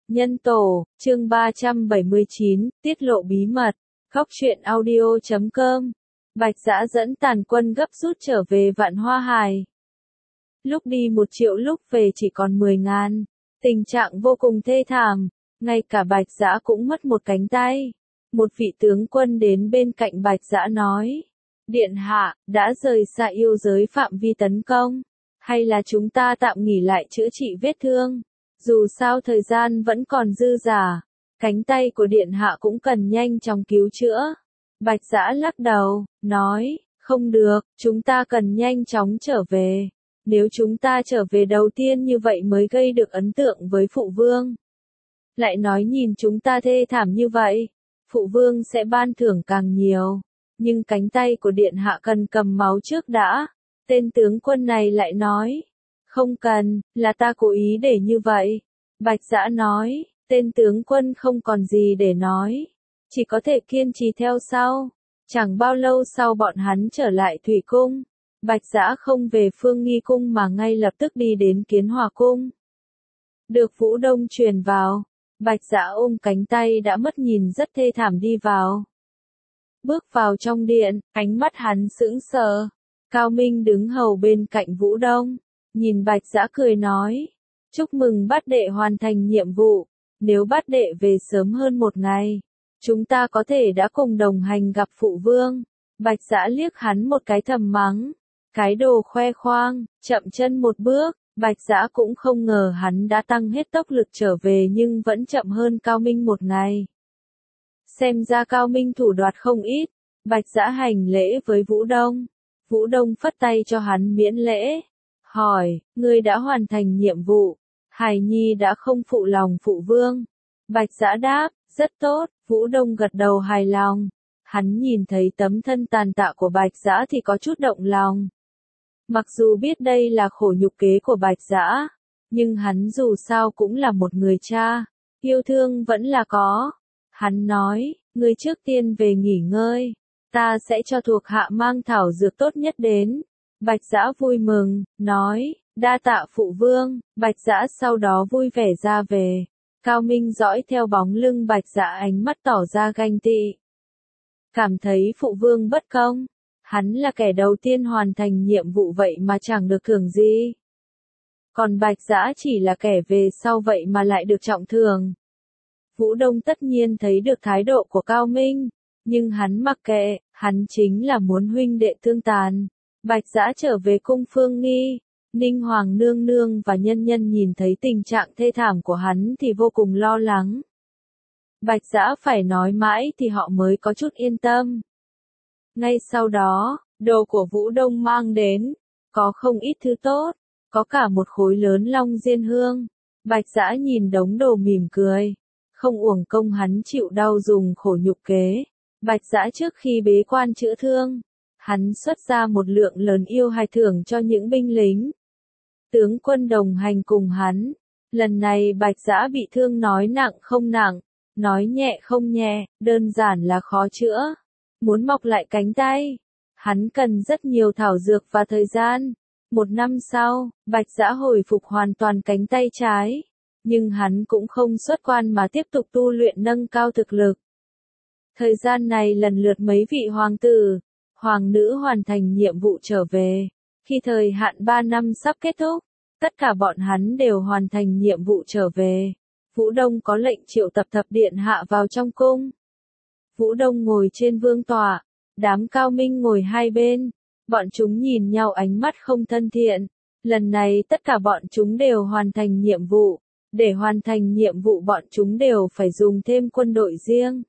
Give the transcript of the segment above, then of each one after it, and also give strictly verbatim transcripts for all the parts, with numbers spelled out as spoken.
Nhân tổ, chương ba trăm bảy mươi chín, tiết lộ bí mật, khóc chuyện audio chấm com. Bạch Dã dẫn tàn quân gấp rút trở về Vạn Hoa Hải. Lúc đi một triệu lúc về chỉ còn mười ngàn. Tình trạng vô cùng thê thảm, ngay cả Bạch Dã cũng mất một cánh tay. Một vị tướng quân đến bên cạnh Bạch Dã nói: Điện hạ, đã rời xa yêu giới phạm vi tấn công, hay là chúng ta tạm nghỉ lại chữa trị vết thương? Dù sao thời gian vẫn còn dư dả, cánh tay của điện hạ cũng cần nhanh chóng cứu chữa. Bạch Dã lắc đầu, nói: Không được, chúng ta cần nhanh chóng trở về. Nếu chúng ta trở về đầu tiên như vậy mới gây được ấn tượng với phụ vương. Lại nói nhìn chúng ta thê thảm như vậy, phụ vương sẽ ban thưởng càng nhiều. Nhưng cánh tay của điện hạ cần cầm máu trước đã. Tên tướng quân này lại nói: Không cần, là ta cố ý để như vậy. Bạch Dã nói, tên tướng quân không còn gì để nói, chỉ có thể kiên trì theo sau. Chẳng bao lâu sau bọn hắn trở lại Thủy Cung. Bạch Dã không về Phương Nghi Cung mà ngay lập tức đi đến Kiến Hòa Cung. Được Vũ Đông truyền vào, Bạch Dã ôm cánh tay đã mất nhìn rất thê thảm đi vào. Bước vào trong điện, ánh mắt hắn sững sờ. Cao Minh đứng hầu bên cạnh Vũ Đông, nhìn Bạch Dã cười nói: Chúc mừng bát đệ hoàn thành nhiệm vụ, nếu bát đệ về sớm hơn một ngày, chúng ta có thể đã cùng đồng hành gặp phụ vương. Bạch Dã liếc hắn một cái thầm mắng: Cái đồ khoe khoang, chậm chân một bước. Bạch Dã cũng không ngờ hắn đã tăng hết tốc lực trở về nhưng vẫn chậm hơn Cao Minh một ngày. Xem ra Cao Minh thủ đoạt không ít. Bạch Dã hành lễ với Vũ Đông. Vũ Đông phất tay cho hắn miễn lễ. Hỏi, ngươi đã hoàn thành nhiệm vụ. Hải Nhi đã không phụ lòng phụ vương. Bạch Dã đáp, rất tốt. Vũ Đông gật đầu hài lòng. Hắn nhìn thấy tấm thân tàn tạ của Bạch Dã thì có chút động lòng. Mặc dù biết đây là khổ nhục kế của Bạch Dã, nhưng hắn dù sao cũng là một người cha, yêu thương vẫn là có. Hắn nói, ngươi trước tiên về nghỉ ngơi, ta sẽ cho thuộc hạ mang thảo dược tốt nhất đến. Bạch Dã vui mừng, nói, đa tạ phụ vương. Bạch Dã sau đó vui vẻ ra về. Cao Minh dõi theo bóng lưng Bạch Dã, ánh mắt tỏ ra ganh tị. Cảm thấy phụ vương bất công. Hắn là kẻ đầu tiên hoàn thành nhiệm vụ vậy mà chẳng được thưởng gì. Còn Bạch Dã chỉ là kẻ về sau vậy mà lại được trọng thưởng. Vũ Đông tất nhiên thấy được thái độ của Cao Minh, nhưng hắn mặc kệ, hắn chính là muốn huynh đệ tương tàn. Bạch Dã trở về cung Phương Nghi, Ninh Hoàng nương nương và nhân nhân nhìn thấy tình trạng thê thảm của hắn thì vô cùng lo lắng. Bạch Dã phải nói mãi thì họ mới có chút yên tâm. Ngay sau đó, đồ của Vũ Đông mang đến, có không ít thứ tốt, có cả một khối lớn long diên hương. Bạch Dã nhìn đống đồ mỉm cười, không uổng công hắn chịu đau dùng khổ nhục kế. Bạch Dã trước khi bế quan chữa thương, hắn xuất ra một lượng lớn yêu hài thưởng cho những binh lính, tướng quân đồng hành cùng hắn. Lần này Bạch Dã bị thương nói nặng không nặng, nói nhẹ không nhẹ, đơn giản là khó chữa. Muốn mọc lại cánh tay, hắn cần rất nhiều thảo dược và thời gian. Một năm sau, Bạch Dã hồi phục hoàn toàn cánh tay trái, nhưng hắn cũng không xuất quan mà tiếp tục tu luyện nâng cao thực lực. Thời gian này lần lượt mấy vị hoàng tử, hoàng nữ hoàn thành nhiệm vụ trở về. Khi thời hạn ba năm sắp kết thúc, tất cả bọn hắn đều hoàn thành nhiệm vụ trở về. Vũ Đông có lệnh triệu tập thập điện hạ vào trong cung. Vũ Đông ngồi trên vương tọa, đám Cao Minh ngồi hai bên. Bọn chúng nhìn nhau ánh mắt không thân thiện. Lần này tất cả bọn chúng đều hoàn thành nhiệm vụ. Để hoàn thành nhiệm vụ bọn chúng đều phải dùng thêm quân đội riêng.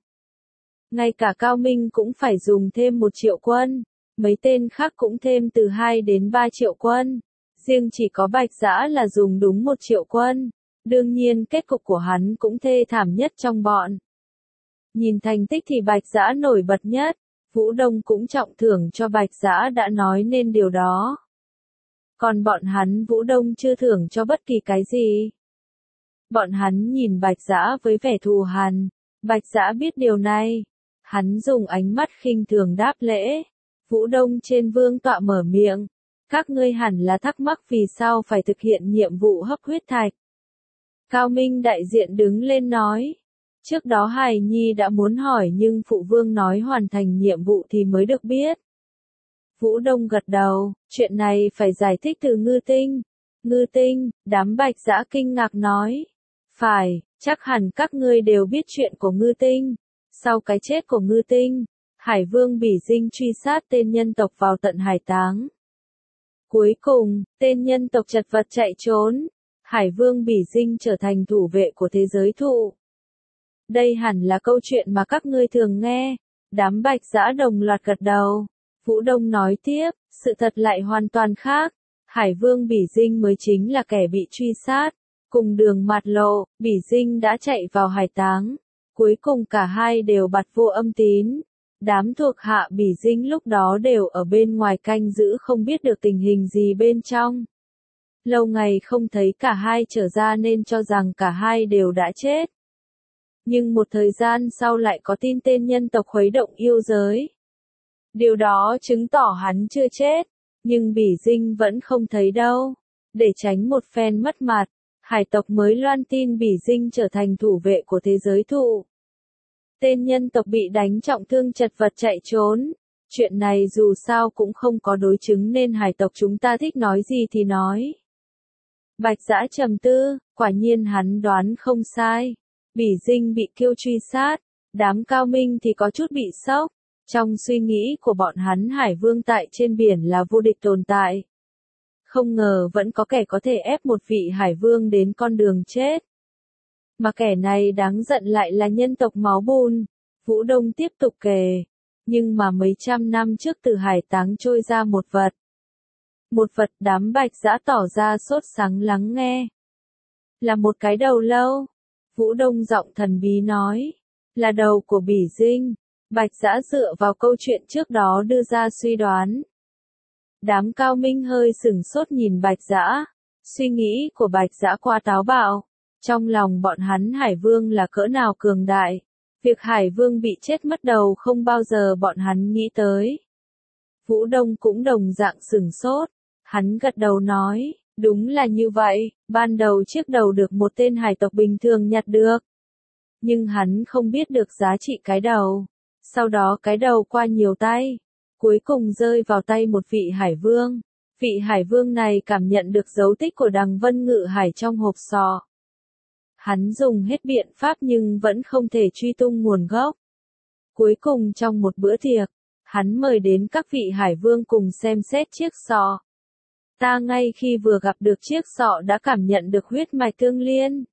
Ngay cả Cao Minh cũng phải dùng thêm một triệu quân. Mấy tên khác cũng thêm từ hai đến ba triệu quân. Riêng chỉ có Bạch Dã là dùng đúng một triệu quân. Đương nhiên kết cục của hắn cũng thê thảm nhất trong bọn. Nhìn thành tích thì Bạch Dã nổi bật nhất. Vũ Đông cũng trọng thưởng cho Bạch Dã đã nói nên điều đó. Còn bọn hắn Vũ Đông chưa thưởng cho bất kỳ cái gì. Bọn hắn nhìn Bạch Dã với vẻ thù hằn. Bạch Dã biết điều này. Hắn dùng ánh mắt khinh thường đáp lễ. Vũ Đông trên vương tọa mở miệng. Các ngươi hẳn là thắc mắc vì sao phải thực hiện nhiệm vụ hấp huyết thạch. Cao Minh đại diện đứng lên nói. Trước đó Hải Nhi đã muốn hỏi nhưng phụ vương nói hoàn thành nhiệm vụ thì mới được biết. Vũ Đông gật đầu, chuyện này phải giải thích từ Ngư Tinh. Ngư Tinh, đám Bạch Dã kinh ngạc nói. Phải, chắc hẳn các ngươi đều biết chuyện của Ngư Tinh. Sau cái chết của Ngư Tinh, Hải Vương Bỉ Dinh truy sát tên nhân tộc vào tận Hải Táng. Cuối cùng, tên nhân tộc chật vật chạy trốn. Hải Vương Bỉ Dinh trở thành thủ vệ của thế giới thụ. Đây hẳn là câu chuyện mà các ngươi thường nghe. Đám Bạch Dã đồng loạt gật đầu. Vũ Đông nói tiếp, sự thật lại hoàn toàn khác. Hải Vương Bỉ Dinh mới chính là kẻ bị truy sát. Cùng đường mạt lộ, Bỉ Dinh đã chạy vào Hải Táng. Cuối cùng cả hai đều bặt vô âm tín. Đám thuộc hạ Bỉ Dinh lúc đó đều ở bên ngoài canh giữ không biết được tình hình gì bên trong. Lâu ngày không thấy cả hai trở ra nên cho rằng cả hai đều đã chết. Nhưng một thời gian sau lại có tin tên nhân tộc khuấy động yêu giới. Điều đó chứng tỏ hắn chưa chết, nhưng Bỉ Dinh vẫn không thấy đâu. Để tránh một phen mất mặt, hải tộc mới loan tin Bỉ Dinh trở thành thủ vệ của thế giới thụ. Tên nhân tộc bị đánh trọng thương chật vật chạy trốn. Chuyện này dù sao cũng không có đối chứng nên hải tộc chúng ta thích nói gì thì nói. Bạch Dã trầm tư, quả nhiên hắn đoán không sai. Bỉ Dinh bị Kiêu truy sát, đám Cao Minh thì có chút bị sốc. Trong suy nghĩ của bọn hắn Hải Vương tại trên biển là vô địch tồn tại. Không ngờ vẫn có kẻ có thể ép một vị Hải Vương đến con đường chết. Mà kẻ này đáng giận lại là nhân tộc máu bùn. Vũ Đông tiếp tục kể. Nhưng mà mấy trăm năm trước từ Hải Táng trôi ra một vật. Một vật đám Bạch Dã tỏ ra sốt sắng lắng nghe. Là một cái đầu lâu. Vũ Đông giọng thần bí nói. Là đầu của Bỉ Dinh. Bạch Dã dựa vào câu chuyện trước đó đưa ra suy đoán. Đám Cao Minh hơi sửng sốt nhìn Bạch Dã. Suy nghĩ của Bạch Dã quá táo bạo. Trong lòng bọn hắn Hải Vương là cỡ nào cường đại. Việc Hải Vương bị chết mất đầu không bao giờ bọn hắn nghĩ tới. Vũ Đông cũng đồng dạng sửng sốt. Hắn gật đầu nói, đúng là như vậy, ban đầu chiếc đầu được một tên hải tộc bình thường nhặt được. Nhưng hắn không biết được giá trị cái đầu. Sau đó cái đầu qua nhiều tay. Cuối cùng rơi vào tay một vị Hải Vương. Vị Hải Vương này cảm nhận được dấu tích của Đằng Vân Ngự Hải trong hộp sọ. Hắn dùng hết biện pháp nhưng vẫn không thể truy tung nguồn gốc. Cuối cùng trong một bữa tiệc, hắn mời đến các vị Hải Vương cùng xem xét chiếc sọ. Ta ngay khi vừa gặp được chiếc sọ đã cảm nhận được huyết mạch tương liên.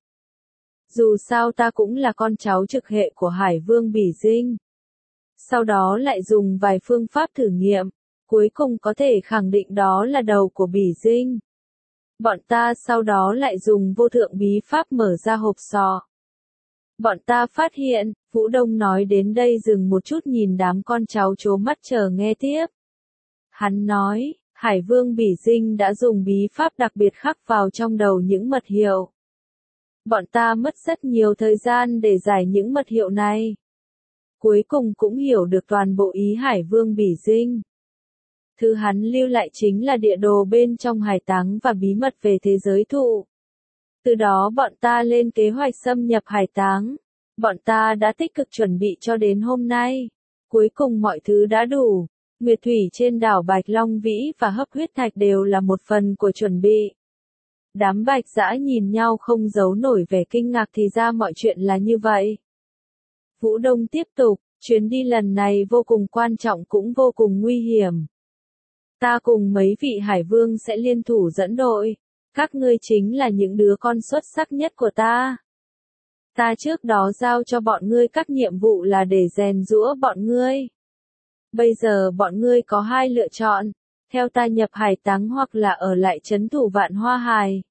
Dù sao ta cũng là con cháu trực hệ của Hải Vương Bỉ Dinh. Sau đó lại dùng vài phương pháp thử nghiệm, cuối cùng có thể khẳng định đó là đầu của Bỉ Dinh. Bọn ta sau đó lại dùng vô thượng bí pháp mở ra hộp sọ. Bọn ta phát hiện, Vũ Đông nói đến đây dừng một chút nhìn đám con cháu trố mắt chờ nghe tiếp. Hắn nói, Hải Vương Bỉ Dinh đã dùng bí pháp đặc biệt khắc vào trong đầu những mật hiệu. Bọn ta mất rất nhiều thời gian để giải những mật hiệu này. Cuối cùng cũng hiểu được toàn bộ ý Hải Vương Bỉ Dinh. Thứ hắn lưu lại chính là địa đồ bên trong Hải Táng và bí mật về thế giới thụ. Từ đó bọn ta lên kế hoạch xâm nhập Hải Táng. Bọn ta đã tích cực chuẩn bị cho đến hôm nay. Cuối cùng mọi thứ đã đủ. Nguyệt thủy trên đảo Bạch Long Vĩ và hấp huyết thạch đều là một phần của chuẩn bị. Đám Bạch Dã nhìn nhau không giấu nổi vẻ kinh ngạc thì ra mọi chuyện là như vậy. Vũ Đông tiếp tục, chuyến đi lần này vô cùng quan trọng cũng vô cùng nguy hiểm. Ta cùng mấy vị Hải Vương sẽ liên thủ dẫn đội. Các ngươi chính là những đứa con xuất sắc nhất của ta. Ta trước đó giao cho bọn ngươi các nhiệm vụ là để rèn giũa bọn ngươi. Bây giờ bọn ngươi có hai lựa chọn, theo ta nhập Hải Táng hoặc là ở lại trấn thủ Vạn Hoa Hải.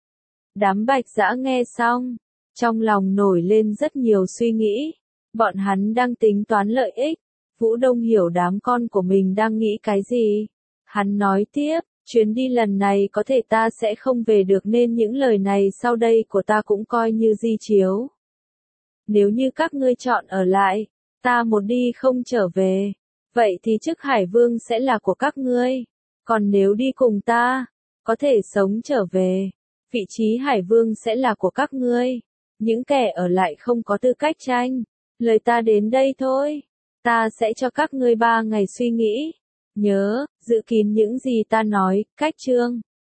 Đám Bạch Dã nghe xong, trong lòng nổi lên rất nhiều suy nghĩ. Bọn hắn đang tính toán lợi ích. Vũ Đông hiểu đám con của mình đang nghĩ cái gì. Hắn nói tiếp, chuyến đi lần này có thể ta sẽ không về được nên những lời này sau đây của ta cũng coi như di chiếu. Nếu như các ngươi chọn ở lại, ta một đi không trở về, vậy thì chức Hải Vương sẽ là của các ngươi. Còn nếu đi cùng ta, có thể sống trở về. Vị trí Hải Vương sẽ là của các ngươi. Những kẻ ở lại không có tư cách tranh. Lời ta đến đây thôi. Ta sẽ cho các ngươi ba ngày suy nghĩ. Nhớ, giữ kín những gì ta nói, cách chương.